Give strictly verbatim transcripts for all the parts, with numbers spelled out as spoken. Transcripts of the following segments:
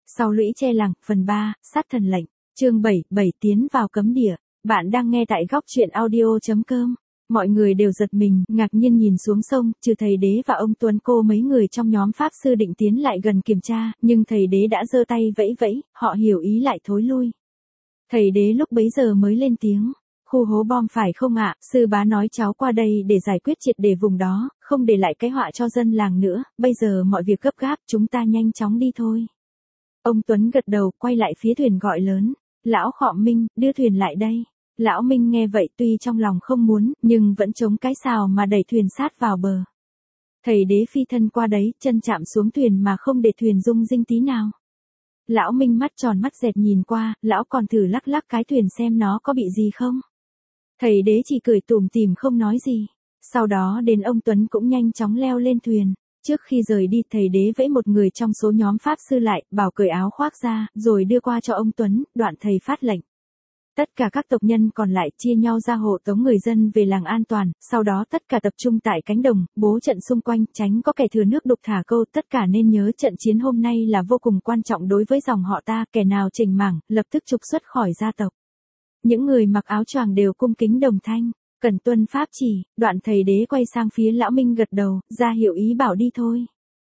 Sau lũy che làng, phần ba, sát thần lệnh, chương bảy, bảy tiến vào cấm địa. Bạn đang nghe tại góc truyện audio chấm com. Mọi người đều giật mình, ngạc nhiên nhìn xuống sông, trừ thầy đế và ông Tuấn cô mấy người trong nhóm pháp sư định tiến lại gần kiểm tra, nhưng thầy đế đã giơ tay vẫy vẫy, họ hiểu ý lại thối lui. Thầy đế lúc bấy giờ mới lên tiếng. Khu hố bom phải không ạ, sư bá nói cháu qua đây để giải quyết triệt để vùng đó, không để lại cái họa cho dân làng nữa, bây giờ mọi việc gấp gáp, chúng ta nhanh chóng đi thôi. Ông Tuấn gật đầu, quay lại phía thuyền gọi lớn. Lão Khọ Minh, đưa thuyền lại đây. Lão Minh nghe vậy tuy trong lòng không muốn, nhưng vẫn chống cái sào mà đẩy thuyền sát vào bờ. Thầy đế phi thân qua đấy, chân chạm xuống thuyền mà không để thuyền rung rinh tí nào. Lão Minh mắt tròn mắt dẹt nhìn qua, lão còn thử lắc lắc cái thuyền xem nó có bị gì không. Thầy đế chỉ cười tủm tỉm không nói gì. Sau đó đến ông Tuấn cũng nhanh chóng leo lên thuyền. Trước khi rời đi, thầy đế vẫy một người trong số nhóm pháp sư lại, bảo cởi áo khoác ra, rồi đưa qua cho ông Tuấn, đoạn thầy phát lệnh. Tất cả các tộc nhân còn lại chia nhau ra hộ tống người dân về làng an toàn, sau đó tất cả tập trung tại cánh đồng, bố trận xung quanh, tránh có kẻ thừa nước đục thả câu. Tất cả nên nhớ trận chiến hôm nay là vô cùng quan trọng đối với dòng họ ta, kẻ nào chỉnh mảng, lập tức trục xuất khỏi gia tộc. Những người mặc áo choàng đều cung kính đồng thanh, cần tuân pháp chỉ. Đoạn thầy đế quay sang phía lão Minh gật đầu, ra hiệu ý bảo đi thôi.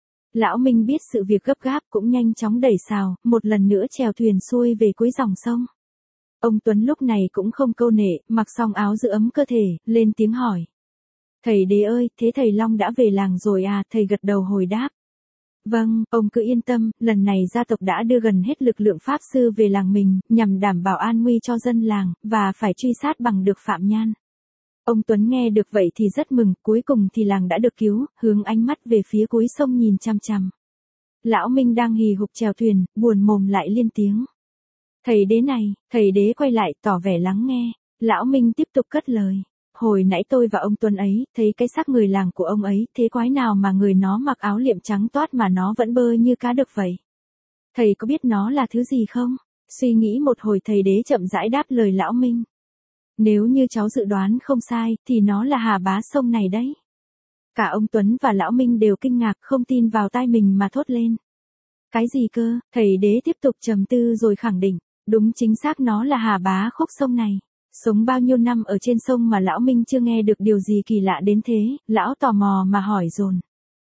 Lão Minh biết sự việc gấp gáp cũng nhanh chóng đẩy sào, một lần nữa chèo thuyền xuôi về cuối dòng sông. Ông Tuấn lúc này cũng không câu nệ, mặc xong áo giữ ấm cơ thể, lên tiếng hỏi. Thầy đế ơi, thế thầy Long đã về làng rồi à? Thầy gật đầu hồi đáp. Vâng, ông cứ yên tâm, lần này gia tộc đã đưa gần hết lực lượng pháp sư về làng mình, nhằm đảm bảo an nguy cho dân làng, và phải truy sát bằng được Phạm Nhan. Ông Tuấn nghe được vậy thì rất mừng, cuối cùng thì làng đã được cứu, hướng ánh mắt về phía cuối sông nhìn chằm chằm. Lão Minh đang hì hục chèo thuyền, buồn mồm lại liên tiếng. Thầy đế này, thầy đế quay lại, tỏ vẻ lắng nghe. Lão Minh tiếp tục cất lời. Hồi nãy tôi và ông Tuấn ấy, thấy cái xác người làng của ông ấy, thế quái nào mà người nó mặc áo liệm trắng toát mà nó vẫn bơ như cá đực vậy? Thầy có biết nó là thứ gì không? Suy nghĩ một hồi thầy đế chậm rãi đáp lời lão Minh. Nếu như cháu dự đoán không sai, thì nó là Hà Bá sông này đấy. Cả ông Tuấn và lão Minh đều kinh ngạc, không tin vào tai mình mà thốt lên. Cái gì cơ? Thầy đế tiếp tục trầm tư rồi khẳng định. Đúng chính xác nó là Hà Bá khúc sông này. Sống bao nhiêu năm ở trên sông mà lão Minh chưa nghe được điều gì kỳ lạ đến thế, lão tò mò mà hỏi dồn.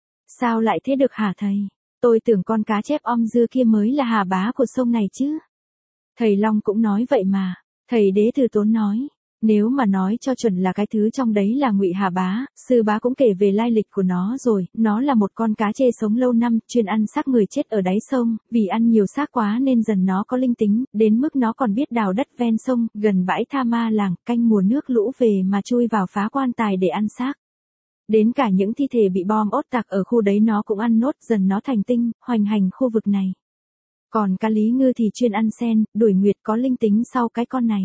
Sao lại thế được hả thầy? Tôi tưởng con cá chép om dưa kia mới là Hà Bá của sông này chứ. Thầy Long cũng nói vậy mà. Thầy đế từ tốn nói. Nếu mà nói cho chuẩn là cái thứ trong đấy là Ngụy Hà Bá, sư bá cũng kể về lai lịch của nó rồi, nó là một con cá chê sống lâu năm, chuyên ăn xác người chết ở đáy sông, vì ăn nhiều xác quá nên dần nó có linh tính, đến mức nó còn biết đào đất ven sông, gần bãi Tha Ma làng, canh mùa nước lũ về mà chui vào phá quan tài để ăn xác. Đến cả những thi thể bị bom ốt tạc ở khu đấy nó cũng ăn nốt, dần nó thành tinh, hoành hành khu vực này. Còn cá Lý Ngư thì chuyên ăn sen, đuổi nguyệt, có linh tính sau cái con này.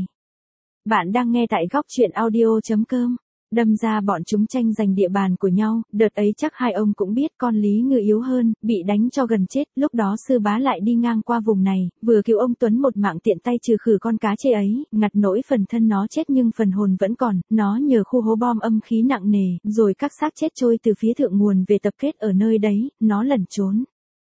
Bạn đang nghe tại góc truyện audio chấm com. Đâm ra bọn chúng tranh giành địa bàn của nhau, đợt ấy chắc hai ông cũng biết con Lý Ngư yếu hơn, bị đánh cho gần chết, lúc đó sư bá lại đi ngang qua vùng này, vừa cứu ông Tuấn một mạng tiện tay trừ khử con cá chê ấy, ngặt nỗi phần thân nó chết nhưng phần hồn vẫn còn, nó nhờ khu hố bom âm khí nặng nề, rồi các xác chết trôi từ phía thượng nguồn về tập kết ở nơi đấy, nó lẩn trốn.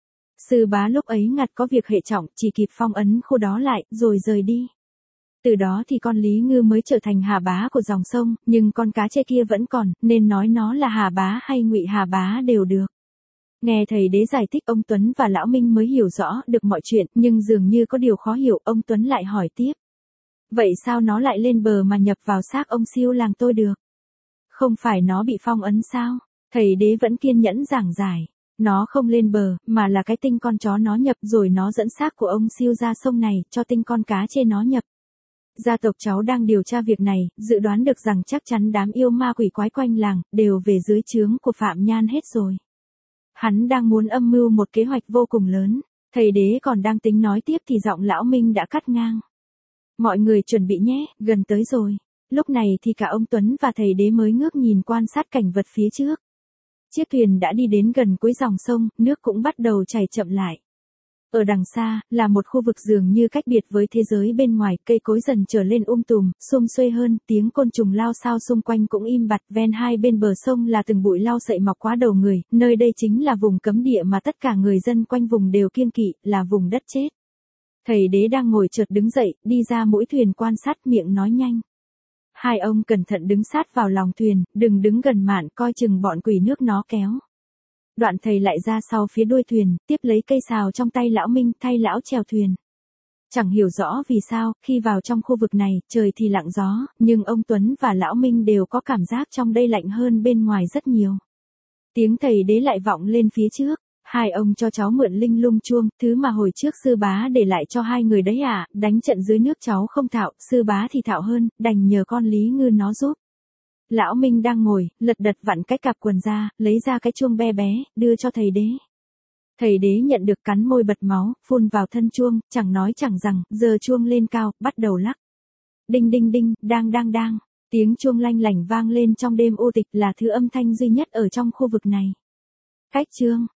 Sư bá lúc ấy ngặt có việc hệ trọng, chỉ kịp phong ấn khu đó lại, rồi rời đi. Từ đó thì con Lý Ngư mới trở thành Hà Bá của dòng sông, nhưng con cá chê kia vẫn còn, nên nói nó là Hà Bá hay Ngụy Hà Bá đều được. Nghe thầy đế giải thích ông Tuấn và lão Minh mới hiểu rõ được mọi chuyện, nhưng dường như có điều khó hiểu, ông Tuấn lại hỏi tiếp. Vậy sao nó lại lên bờ mà nhập vào xác ông siêu làng tôi được? Không phải nó bị phong ấn sao? Thầy đế vẫn kiên nhẫn giảng giải. Nó không lên bờ, mà là cái tinh con chó nó nhập rồi nó dẫn xác của ông siêu ra sông này, cho tinh con cá chê nó nhập. Gia tộc cháu đang điều tra việc này, dự đoán được rằng chắc chắn đám yêu ma quỷ quái quanh làng, đều về dưới trướng của Phạm Nhan hết rồi. Hắn đang muốn âm mưu một kế hoạch vô cùng lớn. Thầy đế còn đang tính nói tiếp thì giọng lão Minh đã cắt ngang. Mọi người chuẩn bị nhé, gần tới rồi. Lúc này thì cả ông Tuấn và thầy đế mới ngước nhìn quan sát cảnh vật phía trước. Chiếc thuyền đã đi đến gần cuối dòng sông, nước cũng bắt đầu chảy chậm lại. Ở đằng xa, là một khu vực dường như cách biệt với thế giới bên ngoài, cây cối dần trở lên um tùm, sum xuê hơn, tiếng côn trùng lao xao xung quanh cũng im bặt, ven hai bên bờ sông là từng bụi lau sậy mọc quá đầu người, nơi đây chính là vùng cấm địa mà tất cả người dân quanh vùng đều kiêng kỵ, là vùng đất chết. Thầy đế đang ngồi chợt đứng dậy, đi ra mũi thuyền quan sát, miệng nói nhanh. Hai ông cẩn thận đứng sát vào lòng thuyền, đừng đứng gần mạn, coi chừng bọn quỷ nước nó kéo. Đoạn thầy lại ra sau phía đuôi thuyền, tiếp lấy cây sào trong tay lão Minh, thay lão chèo thuyền. Chẳng hiểu rõ vì sao, khi vào trong khu vực này, trời thì lặng gió, nhưng ông Tuấn và lão Minh đều có cảm giác trong đây lạnh hơn bên ngoài rất nhiều. Tiếng thầy đế lại vọng lên phía trước. Hai ông cho cháu mượn linh lung chuông, thứ mà hồi trước sư bá để lại cho hai người đấy à, đánh trận dưới nước cháu không thạo, sư bá thì thạo hơn, đành nhờ con Lý Ngư nó giúp. Lão Minh đang ngồi, lật đật vặn cái cặp quần ra, lấy ra cái chuông be bé, đưa cho thầy đế. Thầy đế nhận được cắn môi bật máu, phun vào thân chuông, chẳng nói chẳng rằng, giơ chuông lên cao, bắt đầu lắc. Đinh đinh đinh, đang đang đang, tiếng chuông lanh lảnh vang lên trong đêm u tịch là thứ âm thanh duy nhất ở trong khu vực này. Cách chương